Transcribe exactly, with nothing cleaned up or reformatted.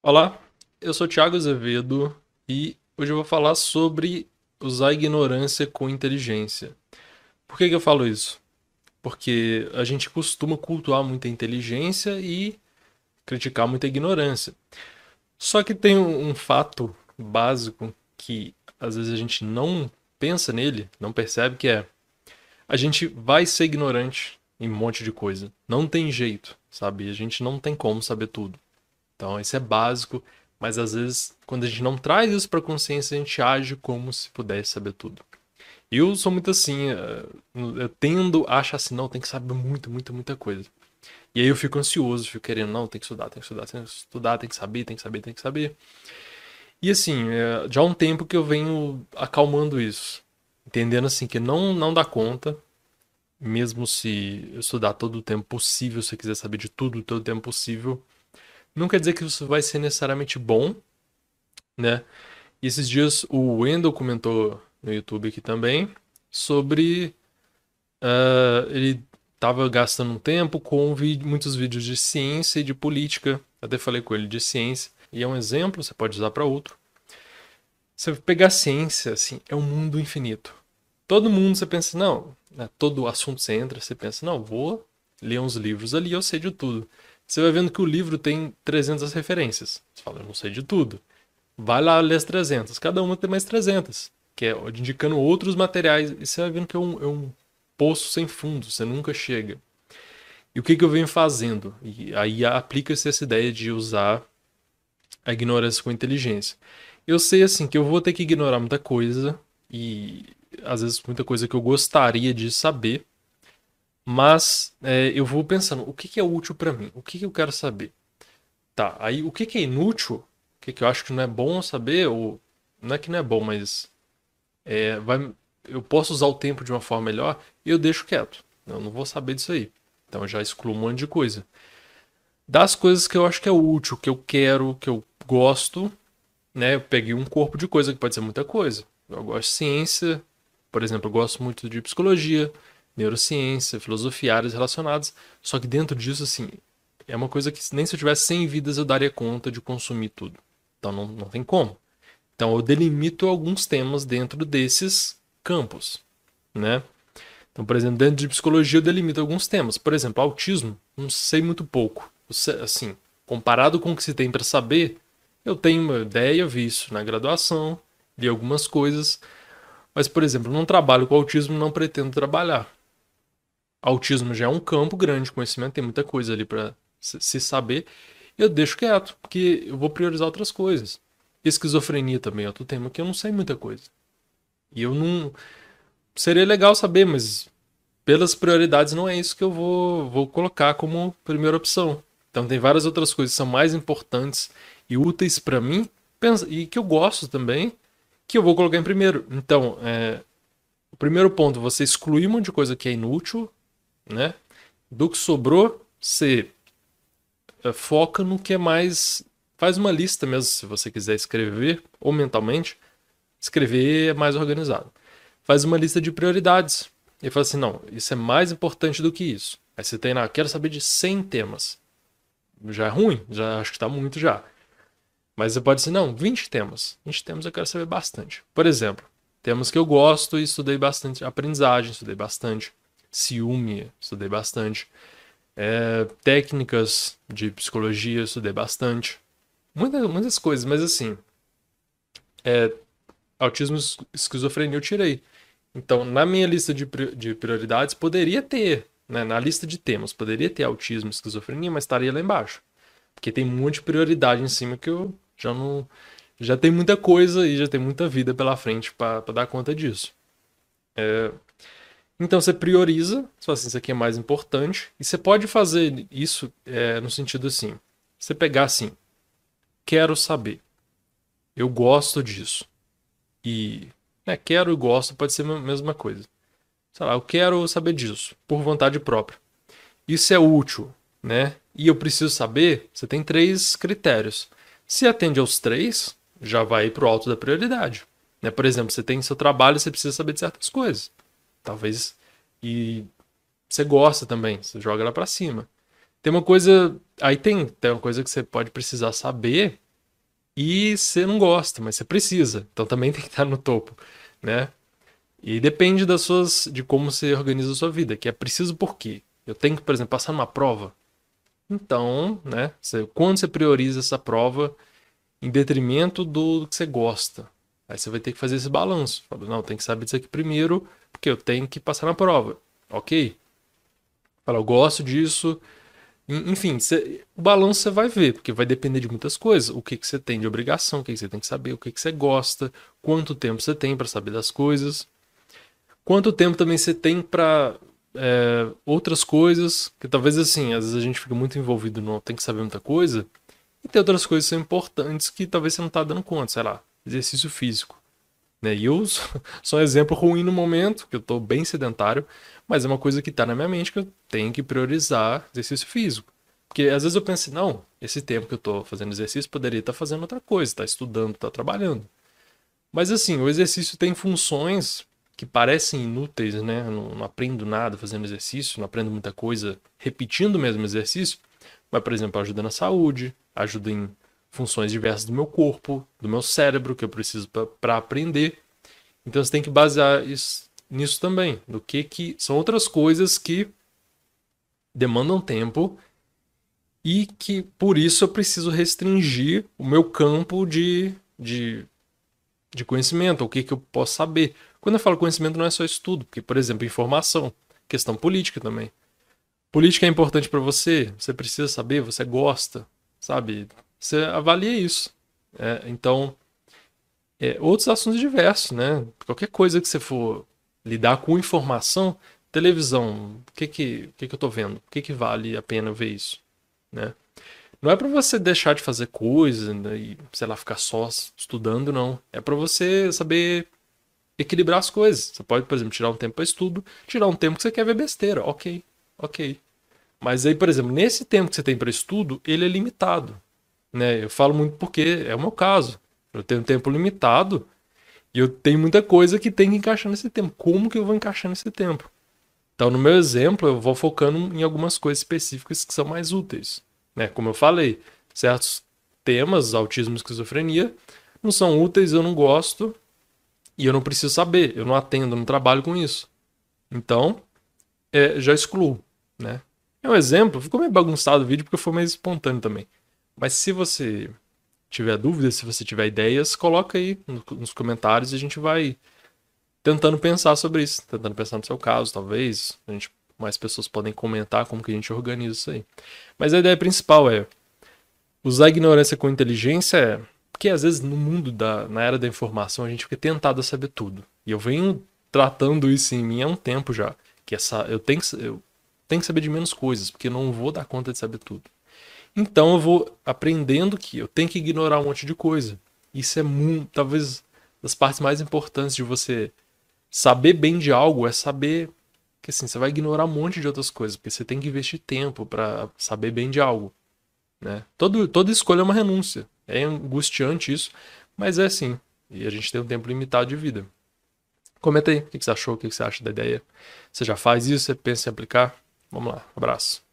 Olá, eu sou Thiago Azevedo e hoje eu vou falar sobre usar a ignorância com inteligência. Por que que eu falo isso? Porque a gente costuma cultuar muita inteligência e criticar muita ignorância. Só que tem um, um fato básico que às vezes a gente não pensa nele, não percebe, que é a gente vai ser ignorante em um monte de coisa. Não tem jeito, sabe? A gente não tem como saber tudo. Então, isso é básico, mas às vezes, quando a gente não traz isso para consciência, a gente age como se pudesse saber tudo. Eu sou muito assim, eh, eu tendo a achar assim, não, tem que saber muito, muita, muita coisa. E aí eu fico ansioso, fico querendo, não, tem que estudar, tem que estudar, tem que estudar, tem que saber, tem que saber, tem que saber. E assim, eh, já há um tempo que eu venho acalmando isso, entendendo assim que não, não dá conta, mesmo se eu estudar todo o tempo possível, se eu quiser saber de tudo todo o tempo possível, não quer dizer que isso vai ser necessariamente bom, né? E esses dias o Wendel comentou no YouTube aqui também sobre ah, ele estava gastando um tempo com vi- muitos vídeos de ciência e de política. Até falei com ele de ciência. E é um exemplo, você pode usar para outro. Você pegar ciência, assim, é um mundo infinito. Todo mundo você pensa, não, né, todo assunto você entra, você pensa, não, vou ler uns livros ali, eu sei de tudo. Você vai vendo que o livro tem trezentas referências. Você fala, eu não sei de tudo. Vai lá ler as trezentas. Cada uma tem mais trezentas. Que é indicando outros materiais. E você vai vendo que é um, é um poço sem fundo. Você nunca chega. E o que, que eu venho fazendo? E aí aplica-se essa ideia de usar a ignorância com inteligência. Eu sei, assim, que eu vou ter que ignorar muita coisa. E às vezes muita coisa que eu gostaria de saber. Mas é, eu vou pensando, o que, que é útil para mim? O que, que eu quero saber? Tá, aí o que, que é inútil? O que, que eu acho que não é bom saber? Ou não é que não é bom, mas é, vai, eu posso usar o tempo de uma forma melhor e eu deixo quieto. Eu não vou saber disso aí. Então eu já excluo um monte de coisa. Das coisas que eu acho que é útil, que eu quero, que eu gosto, né? Eu peguei um corpo de coisa que pode ser muita coisa. Eu gosto de ciência, por exemplo, eu gosto muito de psicologia, neurociência, filosofia, áreas relacionadas. Só que dentro disso, assim, é uma coisa que nem se eu tivesse cem vidas eu daria conta de consumir tudo. Então não, não tem como. Então eu delimito alguns temas dentro desses campos, né? Então, por exemplo, dentro de psicologia eu delimito alguns temas. Por exemplo, autismo, não sei muito pouco. Assim, comparado com o que se tem para saber, eu tenho uma ideia, eu vi isso na graduação, li algumas coisas, mas, por exemplo, não trabalho com autismo, não pretendo trabalhar. Autismo já é um campo grande de conhecimento, tem muita coisa ali para se saber. Eu deixo quieto, porque eu vou priorizar outras coisas. Esquizofrenia também é outro tema que eu não sei muita coisa. E eu não. Seria legal saber, mas pelas prioridades não é isso que eu vou, vou colocar como primeira opção. Então tem várias outras coisas que são mais importantes e úteis para mim e que eu gosto também, que eu vou colocar em primeiro. Então, é, o primeiro ponto, você excluir um monte de coisa que é inútil, né? Do que sobrou, você é, foca no que é mais. Faz uma lista mesmo, se você quiser escrever, ou mentalmente, escrever é mais organizado. Faz uma lista de prioridades. E fala assim: não, isso é mais importante do que isso. Aí você tem lá, quero saber de cem temas. Já é ruim, já acho que tá muito já. Mas você pode dizer, não, vinte temas. vinte temas eu quero saber bastante. Por exemplo, temas que eu gosto e estudei bastante. Aprendizagem, estudei bastante. Ciúme, estudei bastante. É, técnicas de psicologia, estudei bastante. Muitas, muitas coisas, mas assim, é, autismo e esquizofrenia eu tirei. Então, na minha lista de, de prioridades, poderia ter, né, na lista de temas, poderia ter autismo e esquizofrenia, mas estaria lá embaixo. Porque tem um monte de prioridade em cima que eu já não. Já tem muita coisa e já tem muita vida pela frente para dar conta disso. É, então você prioriza, só assim, isso aqui é mais importante. E você pode fazer isso é, no sentido assim: você pegar assim, quero saber, eu gosto disso. E né, quero e gosto pode ser a mesma coisa. Sei lá, eu quero saber disso, por vontade própria. Isso é útil, né? E eu preciso saber, você tem três critérios. Se atende aos três, já vai para o alto da prioridade. Né? Por exemplo, você tem seu trabalho, você precisa saber de certas coisas. Talvez. E você gosta também, você joga lá para cima. Tem uma coisa. Aí tem, tem uma coisa que você pode precisar saber. e você não gosta, mas você precisa. Então também tem que estar no topo, né? E depende das suas, de como você organiza a sua vida, que é preciso por quê? Eu tenho que, por exemplo, passar numa prova. Então, né? Você, quando você prioriza essa prova em detrimento do, do que você gosta, aí você vai ter que fazer esse balanço. Fala, não, tem que saber disso aqui primeiro, porque eu tenho que passar na prova. Ok? Fala, eu gosto disso. Enfim, você, o balanço você vai ver, porque vai depender de muitas coisas. O que, que você tem de obrigação, o que, que você tem que saber, o que, que você gosta, quanto tempo você tem para saber das coisas, quanto tempo também você tem para é, outras coisas, que talvez assim, às vezes a gente fica muito envolvido no tem que saber muita coisa, e tem outras coisas que são importantes que talvez você não tá dando conta, sei lá, exercício físico. Né? E eu sou, sou um exemplo ruim no momento, que eu tô bem sedentário, mas é uma coisa que tá na minha mente que eu tenho que priorizar exercício físico. Porque às vezes eu penso, não, esse tempo que eu tô fazendo exercício poderia estar fazendo outra coisa, estar estudando, estar trabalhando. Mas assim, o exercício tem funções que parecem inúteis, né? Eu não, não aprendo nada fazendo exercício, não aprendo muita coisa repetindo o mesmo exercício, mas, por exemplo, ajuda na saúde, ajuda em funções diversas do meu corpo, do meu cérebro, que eu preciso para aprender. Então você tem que basear isso, nisso também, do que que são outras coisas que demandam tempo e que por isso eu preciso restringir o meu campo de, de, de conhecimento, o que que eu posso saber. Quando eu falo conhecimento não é só estudo, porque, por exemplo, informação, questão política também. Política é importante para você, você precisa saber, você gosta, sabe? Você avalia isso. É, então, é, outros assuntos diversos, né? Qualquer coisa que você for lidar com informação, televisão, o que que, o que que eu tô vendo? O que que vale a pena ver isso, né? Não é para você deixar de fazer coisa, né, e, sei lá, ficar só estudando, não. É para você saber equilibrar as coisas. Você pode, por exemplo, tirar um tempo para estudo, tirar um tempo que você quer ver besteira. Ok, ok. Mas aí, por exemplo, nesse tempo que você tem para estudo, ele é limitado, né? Eu falo muito porque é o meu caso. Eu tenho um tempo limitado e eu tenho muita coisa que tem que encaixar nesse tempo. Como que eu vou encaixar nesse tempo? Então, no meu exemplo, eu vou focando em algumas coisas específicas que são mais úteis, né? Como eu falei, certos temas, autismo e esquizofrenia, não são úteis, eu não gosto e eu não preciso saber, eu não atendo, eu não trabalho com isso. Então, é, já excluo, né? É um exemplo, ficou meio bagunçado o vídeo porque foi meio espontâneo também. Mas se você tiver dúvidas, se você tiver ideias, coloca aí nos comentários e a gente vai tentando pensar sobre isso, tentando pensar no seu caso, talvez. A gente, mais pessoas podem comentar como que a gente organiza isso aí. Mas a ideia principal é usar a ignorância com inteligência, é porque às vezes no mundo da, na era da informação a gente fica tentado a saber tudo. E eu venho tratando isso em mim há um tempo já, que essa eu tenho que, eu tenho que saber de menos coisas, porque eu não vou dar conta de saber tudo. Então eu vou aprendendo que eu tenho que ignorar um monte de coisa. Isso é muito, talvez das partes mais importantes de você saber bem de algo é saber que assim, você vai ignorar um monte de outras coisas, porque você tem que investir tempo para saber bem de algo, né? Todo, toda escolha é uma renúncia. É angustiante isso, mas é assim. E a gente tem um tempo limitado de vida. Comenta aí o que você achou, o que você acha da ideia. Você já faz isso? Você pensa em aplicar? Vamos lá, abraço.